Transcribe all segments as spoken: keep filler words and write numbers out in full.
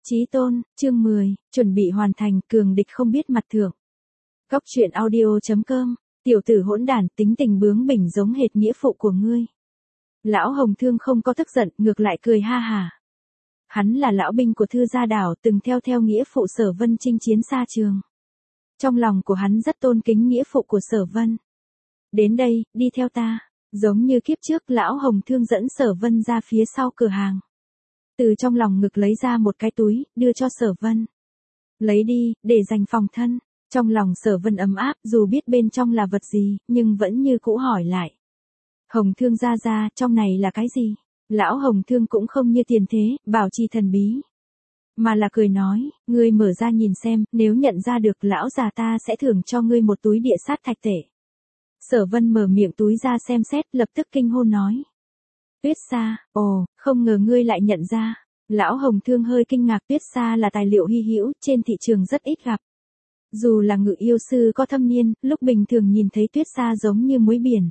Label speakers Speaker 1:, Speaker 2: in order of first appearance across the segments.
Speaker 1: Chí tôn, chương mười, chuẩn bị hoàn thành, cường địch không biết mặt thượng. Góc truyện audio chấm com, tiểu tử hỗn đản, tính tình bướng bỉnh giống hệt nghĩa phụ của ngươi. Lão Hồng Thương không có tức giận, ngược lại cười ha hả. Hắn là lão binh của Thư Gia Đảo, từng theo theo nghĩa phụ Sở Vân chinh chiến xa trường. Trong lòng của hắn rất tôn kính nghĩa phụ của Sở Vân. Đến đây, đi theo ta. Giống như kiếp trước, lão Hồng Thương dẫn Sở Vân ra phía sau cửa hàng. Từ trong lòng ngực lấy ra một cái túi, đưa cho Sở Vân. Lấy đi, để dành phòng thân. Trong lòng Sở Vân ấm áp, dù biết bên trong là vật gì, nhưng vẫn như cũ hỏi lại. Hồng Thương gia gia, trong này là cái gì? Lão Hồng Thương cũng không như tiền thế, bảo trì thần bí. Mà là cười nói, ngươi mở ra nhìn xem, nếu nhận ra được lão già ta sẽ thưởng cho ngươi một túi địa sát thạch tệ. Sở Vân mở miệng túi ra xem xét, lập tức kinh hô nói. Tuyết sa, ồ, không ngờ ngươi lại nhận ra. Lão Hồng Thương hơi kinh ngạc, tuyết sa là tài liệu hy hữu, trên thị trường rất ít gặp. Dù là ngự yêu sư có thâm niên, lúc bình thường nhìn thấy tuyết sa giống như muối biển.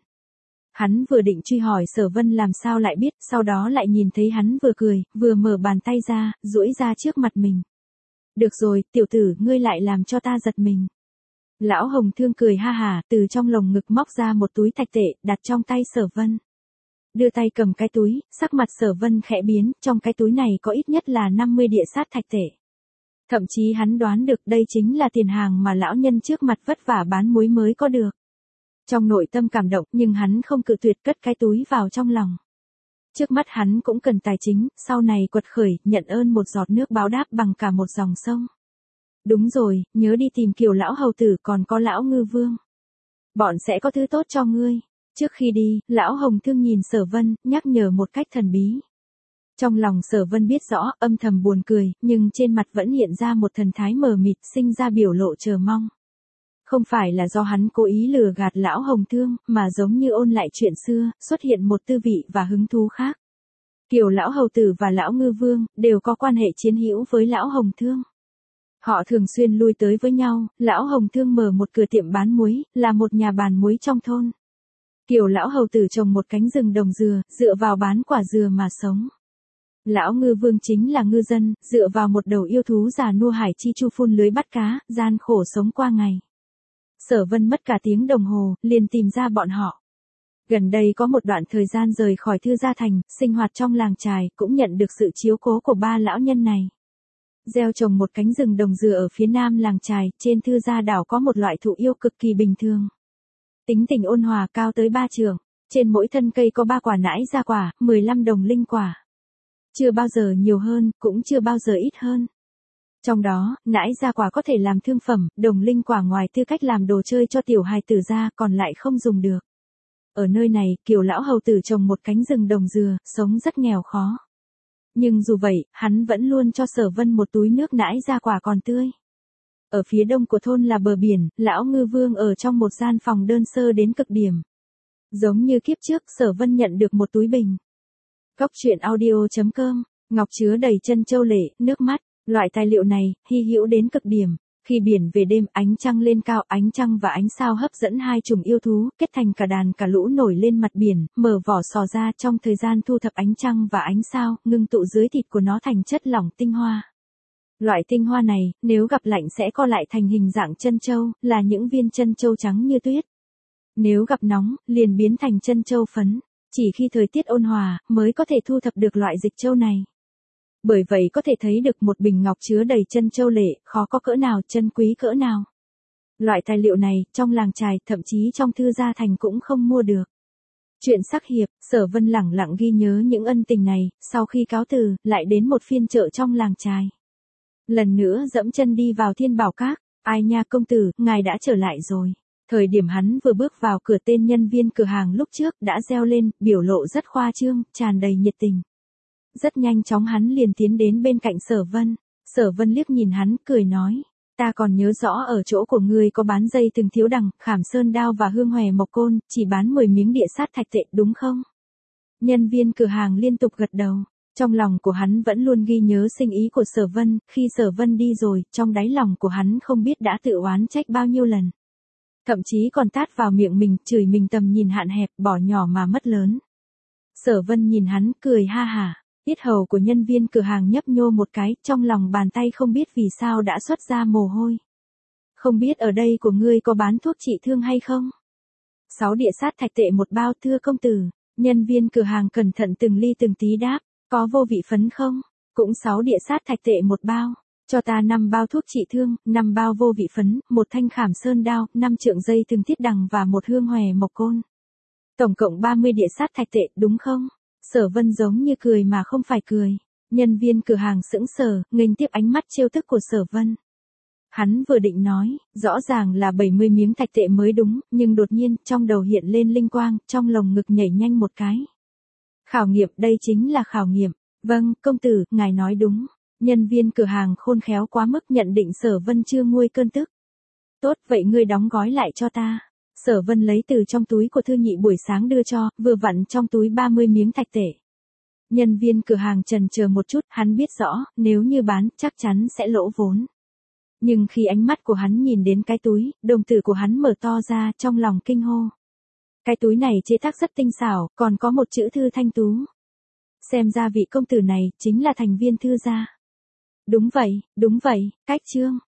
Speaker 1: Hắn vừa định truy hỏi Sở Vân làm sao lại biết, sau đó lại nhìn thấy hắn vừa cười, vừa mở bàn tay ra, duỗi ra trước mặt mình. Được rồi, tiểu tử, ngươi lại làm cho ta giật mình. Lão Hồng Thương cười ha hả, từ trong lồng ngực móc ra một túi thạch tệ, đặt trong tay Sở Vân. Đưa tay cầm cái túi, sắc mặt Sở Vân khẽ biến, trong cái túi này có ít nhất là năm mươi địa sát thạch tệ. Thậm chí hắn đoán được đây chính là tiền hàng mà lão nhân trước mặt vất vả bán muối mới có được. Trong nội tâm cảm động, nhưng hắn không cự tuyệt, cất cái túi vào trong lòng. Trước mắt hắn cũng cần tài chính, sau này quật khởi, nhận ơn một giọt nước báo đáp bằng cả một dòng sông. Đúng rồi, nhớ đi tìm Kiều lão hầu tử, còn có lão Ngư Vương. Bọn sẽ có thứ tốt cho ngươi. Trước khi đi, lão Hồng Thương nhìn Sở Vân, nhắc nhở một cách thần bí. Trong lòng Sở Vân biết rõ, âm thầm buồn cười, nhưng trên mặt vẫn hiện ra một thần thái mờ mịt, sinh ra biểu lộ chờ mong. Không phải là do hắn cố ý lừa gạt lão Hồng Thương, mà giống như ôn lại chuyện xưa, xuất hiện một tư vị và hứng thú khác. Kiều lão hầu tử và lão Ngư Vương đều có quan hệ chiến hữu với lão Hồng Thương. Họ thường xuyên lui tới với nhau, lão Hồng Thương mở một cửa tiệm bán muối, là một nhà bàn muối trong thôn. Kiều lão hầu tử trồng một cánh rừng đồng dừa, dựa vào bán quả dừa mà sống. Lão Ngư Vương chính là ngư dân, dựa vào một đầu yêu thú già nua hải chi chu phun lưới bắt cá, gian khổ sống qua ngày. Sở Vân mất cả tiếng đồng hồ, liền tìm ra bọn họ. Gần đây có một đoạn thời gian rời khỏi Thư Gia Thành, sinh hoạt trong làng chài, cũng nhận được sự chiếu cố của ba lão nhân này. Gieo trồng một cánh rừng đồng dừa ở phía nam làng chài, trên Thư Gia Đảo có một loại thụ yêu cực kỳ bình thường. Tính tình ôn hòa, cao tới ba trượng, trên mỗi thân cây có ba quả nãi ra quả, mười lăm đồng linh quả. Chưa bao giờ nhiều hơn, cũng chưa bao giờ ít hơn. Trong đó, nãi ra quả có thể làm thương phẩm, đồng linh quả ngoài tư cách làm đồ chơi cho tiểu hài tử ra, còn lại không dùng được. Ở nơi này, Kiều lão hầu tử trồng một cánh rừng đồng dừa, sống rất nghèo khó. Nhưng dù vậy, hắn vẫn luôn cho Sở Vân một túi nước nãi ra quả còn tươi. Ở phía đông của thôn là bờ biển, lão Ngư Vương ở trong một gian phòng đơn sơ đến cực điểm. Giống như kiếp trước, Sở Vân nhận được một túi bình. Góc truyện audio chấm com, ngọc chứa đầy chân châu lệ, nước mắt, loại tài liệu này, hy hữu đến cực điểm. Khi biển về đêm, ánh trăng lên cao, ánh trăng và ánh sao hấp dẫn hai chủng yêu thú, kết thành cả đàn cả lũ nổi lên mặt biển, mở vỏ sò ra trong thời gian thu thập ánh trăng và ánh sao, ngưng tụ dưới thịt của nó thành chất lỏng tinh hoa. Loại tinh hoa này, nếu gặp lạnh sẽ co lại thành hình dạng chân châu, là những viên chân châu trắng như tuyết. Nếu gặp nóng, liền biến thành chân châu phấn. Chỉ khi thời tiết ôn hòa, mới có thể thu thập được loại dịch châu này. Bởi vậy có thể thấy được một bình ngọc chứa đầy chân châu lệ, khó có cỡ nào, chân quý cỡ nào. Loại tài liệu này, trong làng chài, thậm chí trong Thư Gia Thành cũng không mua được. Chuyện sắc hiệp, Sở Vân lẳng lặng ghi nhớ những ân tình này, sau khi cáo từ, lại đến một phiên chợ trong làng chài. Lần nữa dẫm chân đi vào Thiên Bảo Các, ai nha công tử, ngài đã trở lại rồi. Thời điểm hắn vừa bước vào cửa, tên nhân viên cửa hàng lúc trước đã reo lên, biểu lộ rất khoa trương, tràn đầy nhiệt tình. Rất nhanh chóng hắn liền tiến đến bên cạnh Sở Vân. Sở Vân liếc nhìn hắn, cười nói. Ta còn nhớ rõ ở chỗ của ngươi có bán dây từng thiếu đằng, khảm sơn đao và hương hòe mộc côn, chỉ bán mười miếng địa sát thạch tệ đúng không? Nhân viên cửa hàng liên tục gật đầu. Trong lòng của hắn vẫn luôn ghi nhớ sinh ý của Sở Vân, khi Sở Vân đi rồi, trong đáy lòng của hắn không biết đã tự oán trách bao nhiêu lần. Thậm chí còn tát vào miệng mình, chửi mình tầm nhìn hạn hẹp, bỏ nhỏ mà mất lớn. Sở Vân nhìn hắn, cười ha hả. Yết hầu của nhân viên cửa hàng nhấp nhô một cái, trong lòng bàn tay không biết vì sao đã xuất ra mồ hôi. Không biết ở đây của ngươi có bán thuốc trị thương hay không? Sáu địa sát thạch tệ một bao, thưa công tử. Nhân viên cửa hàng cẩn thận từng ly từng tí đáp, có vô vị phấn không? Cũng sáu địa sát thạch tệ một bao. Cho ta năm bao thuốc trị thương, năm bao vô vị phấn, một thanh khảm sơn đao, năm trượng dây từng thiết đằng và một hương hòe mộc côn. Tổng cộng ba mươi địa sát thạch tệ, đúng không? Sở Vân giống như cười mà không phải cười. Nhân viên cửa hàng sững sờ, nghênh tiếp ánh mắt trêu tức của Sở Vân. Hắn vừa định nói, rõ ràng là bảy mươi miếng thạch tệ mới đúng, nhưng đột nhiên, trong đầu hiện lên linh quang, trong lồng ngực nhảy nhanh một cái. Khảo nghiệm, đây chính là khảo nghiệm. Vâng, công tử, ngài nói đúng. Nhân viên cửa hàng khôn khéo quá mức nhận định Sở Vân chưa nguôi cơn tức. Tốt, vậy ngươi đóng gói lại cho ta. Sở Vân lấy từ trong túi của Thư Nhị buổi sáng đưa cho, vừa vặn trong túi ba mươi miếng thạch tệ. Nhân viên cửa hàng chần chờ một chút, hắn biết rõ, nếu như bán, chắc chắn sẽ lỗ vốn. Nhưng khi ánh mắt của hắn nhìn đến cái túi, đồng tử của hắn mở to ra, trong lòng kinh hô. Cái túi này chế tác rất tinh xảo, còn có một chữ Thư Thanh Tú. Xem ra vị công tử này, chính là thành viên Thư gia. Đúng vậy, đúng vậy, cách chương.